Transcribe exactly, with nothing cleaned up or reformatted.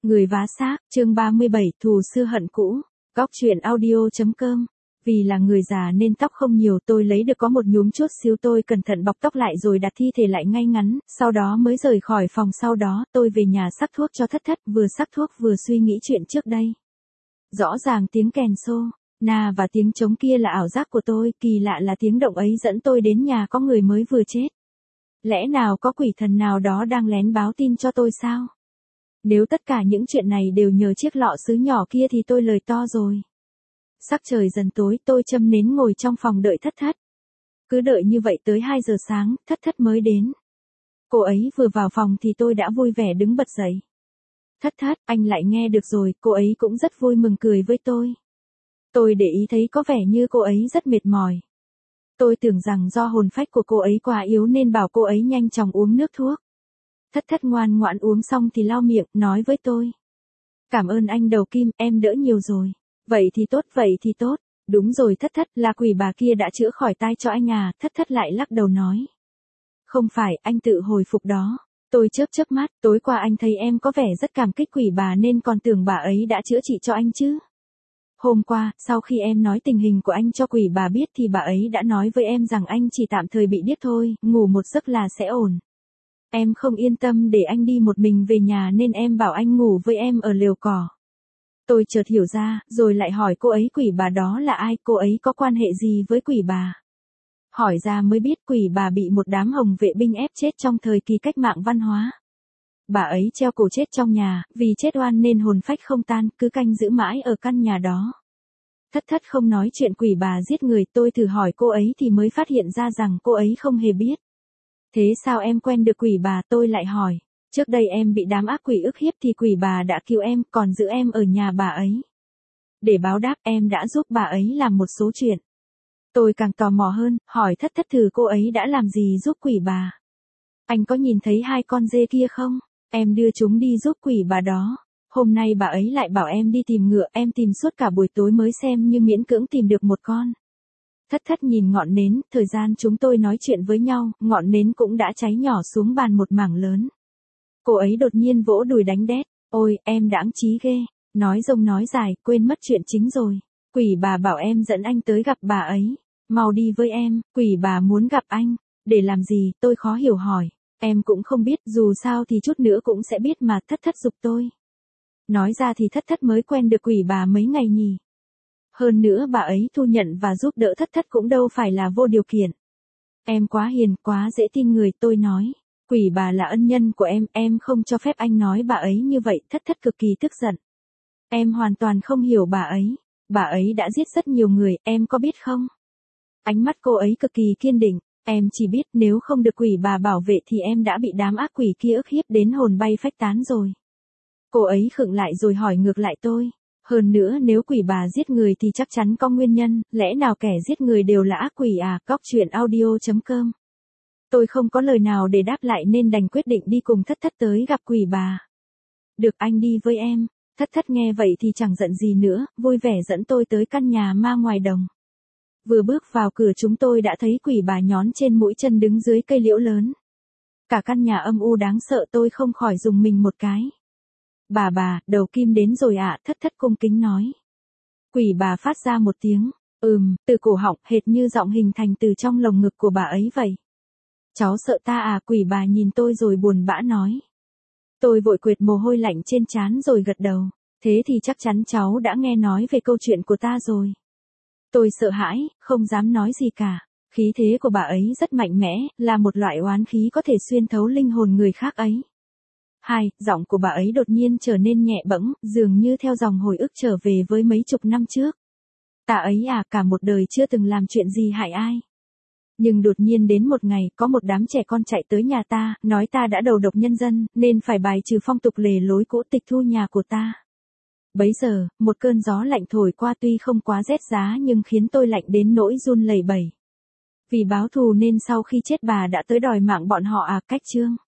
Người vá xác, chương ba mươi bảy, thù xưa hận cũ. Góc truyện audio chấm com. Vì là người già nên tóc không nhiều, tôi lấy được có một nhúm chút xíu, tôi cẩn thận bọc tóc lại rồi đặt thi thể lại ngay ngắn, sau đó mới rời khỏi phòng. Sau đó tôi về nhà sắc thuốc cho Thất Thất, vừa sắc thuốc vừa suy nghĩ chuyện trước đây. Rõ ràng tiếng kèn xô, na và tiếng trống kia là ảo giác của tôi, kỳ lạ là tiếng động ấy dẫn tôi đến nhà có người mới vừa chết. Lẽ nào có quỷ thần nào đó đang lén báo tin cho tôi sao? Nếu tất cả những chuyện này đều nhờ chiếc lọ sứ nhỏ kia thì tôi lời to rồi. Sắc trời dần tối, tôi châm nến ngồi trong phòng đợi Thất Thất. Cứ đợi như vậy tới hai giờ sáng, Thất Thất mới đến. Cô ấy vừa vào phòng thì tôi đã vui vẻ đứng bật dậy. Thất Thất, anh lại nghe được rồi, cô ấy cũng rất vui mừng cười với tôi. Tôi để ý thấy có vẻ như cô ấy rất mệt mỏi. Tôi tưởng rằng do hồn phách của cô ấy quá yếu nên bảo cô ấy nhanh chóng uống nước thuốc. Thất Thất ngoan ngoãn uống xong thì lau miệng, nói với tôi. Cảm ơn anh Đầu Kim, em đỡ nhiều rồi. Vậy thì tốt, vậy thì tốt. Đúng rồi Thất Thất, là quỷ bà kia đã chữa khỏi tai cho anh à? Thất Thất lại lắc đầu nói. Không phải, anh tự hồi phục đó. Tôi chớp chớp mắt, tối qua anh thấy em có vẻ rất cảm kích quỷ bà nên còn tưởng bà ấy đã chữa trị cho anh chứ. Hôm qua, sau khi em nói tình hình của anh cho quỷ bà biết thì bà ấy đã nói với em rằng anh chỉ tạm thời bị điếc thôi, ngủ một giấc là sẽ ổn. Em không yên tâm để anh đi một mình về nhà nên em bảo anh ngủ với em ở lều cỏ. Tôi chợt hiểu ra, rồi lại hỏi cô ấy quỷ bà đó là ai, cô ấy có quan hệ gì với quỷ bà. Hỏi ra mới biết quỷ bà bị một đám hồng vệ binh ép chết trong thời kỳ cách mạng văn hóa. Bà ấy treo cổ chết trong nhà, vì chết oan nên hồn phách không tan, cứ canh giữ mãi ở căn nhà đó. Thất Thất không nói chuyện quỷ bà giết người, tôi thử hỏi cô ấy thì mới phát hiện ra rằng cô ấy không hề biết. Thế sao em quen được quỷ bà, tôi lại hỏi. Trước đây em bị đám ác quỷ ức hiếp thì quỷ bà đã cứu em, còn giữ em ở nhà bà ấy. Để báo đáp em đã giúp bà ấy làm một số chuyện. Tôi càng tò mò hơn, hỏi Thất Thất thử cô ấy đã làm gì giúp quỷ bà. Anh có nhìn thấy hai con dê kia không? Em đưa chúng đi giúp quỷ bà đó. Hôm nay bà ấy lại bảo em đi tìm ngựa, em tìm suốt cả buổi tối mới xem như miễn cưỡng tìm được một con. Thất Thất nhìn ngọn nến, thời gian chúng tôi nói chuyện với nhau, ngọn nến cũng đã cháy nhỏ xuống bàn một mảng lớn. Cô ấy đột nhiên vỗ đùi đánh đét, ôi, em đãng trí ghê, nói rông nói dài, quên mất chuyện chính rồi. Quỷ bà bảo em dẫn anh tới gặp bà ấy, mau đi với em, quỷ bà muốn gặp anh, để làm gì, tôi khó hiểu hỏi. Em cũng không biết, dù sao thì chút nữa cũng sẽ biết mà. Thất Thất giục tôi. Nói ra thì Thất Thất mới quen được quỷ bà mấy ngày nhỉ. Hơn nữa bà ấy thu nhận và giúp đỡ Thất Thất cũng đâu phải là vô điều kiện. Em quá hiền, quá dễ tin người, tôi nói. Quỷ bà là ân nhân của em, em không cho phép anh nói bà ấy như vậy. Thất Thất cực kỳ tức giận. Em hoàn toàn không hiểu bà ấy. Bà ấy đã giết rất nhiều người, em có biết không? Ánh mắt cô ấy cực kỳ kiên định. Em chỉ biết nếu không được quỷ bà bảo vệ thì em đã bị đám ác quỷ kia ức hiếp đến hồn bay phách tán rồi. Cô ấy khựng lại rồi hỏi ngược lại tôi. Hơn nữa nếu quỷ bà giết người thì chắc chắn có nguyên nhân, lẽ nào kẻ giết người đều là ác quỷ à? Góc truyện audio chấm com. Tôi không có lời nào để đáp lại nên đành quyết định đi cùng Thất Thất tới gặp quỷ bà. Được, anh đi với em. Thất Thất nghe vậy thì chẳng giận gì nữa, vui vẻ dẫn tôi tới căn nhà ma ngoài đồng. Vừa bước vào cửa chúng tôi đã thấy quỷ bà nhón trên mũi chân đứng dưới cây liễu lớn. Cả căn nhà âm u đáng sợ, tôi không khỏi rùng mình một cái. Bà bà, Đầu Kim đến rồi ạ, Thất Thất cung kính nói. Quỷ bà phát ra một tiếng, ừm, từ cổ họng hệt như giọng hình thành từ trong lồng ngực của bà ấy vậy. Cháu sợ ta à? Quỷ bà nhìn tôi rồi buồn bã nói. Tôi vội quệt mồ hôi lạnh trên trán rồi gật đầu. Thế thì chắc chắn cháu đã nghe nói về câu chuyện của ta rồi. Tôi sợ hãi, không dám nói gì cả. Khí thế của bà ấy rất mạnh mẽ, là một loại oán khí có thể xuyên thấu linh hồn người khác ấy. Hai, giọng của bà ấy đột nhiên trở nên nhẹ bẫng, dường như theo dòng hồi ức trở về với mấy chục năm trước. Ta ấy à, cả một đời chưa từng làm chuyện gì hại ai. Nhưng đột nhiên đến một ngày, có một đám trẻ con chạy tới nhà ta, nói ta đã đầu độc nhân dân, nên phải bài trừ phong tục lề lối cũ, tịch thu nhà của ta. Bấy giờ, một cơn gió lạnh thổi qua, tuy không quá rét giá nhưng khiến tôi lạnh đến nỗi run lẩy bẩy. Vì báo thù nên sau khi chết bà đã tới đòi mạng bọn họ à? Cách chương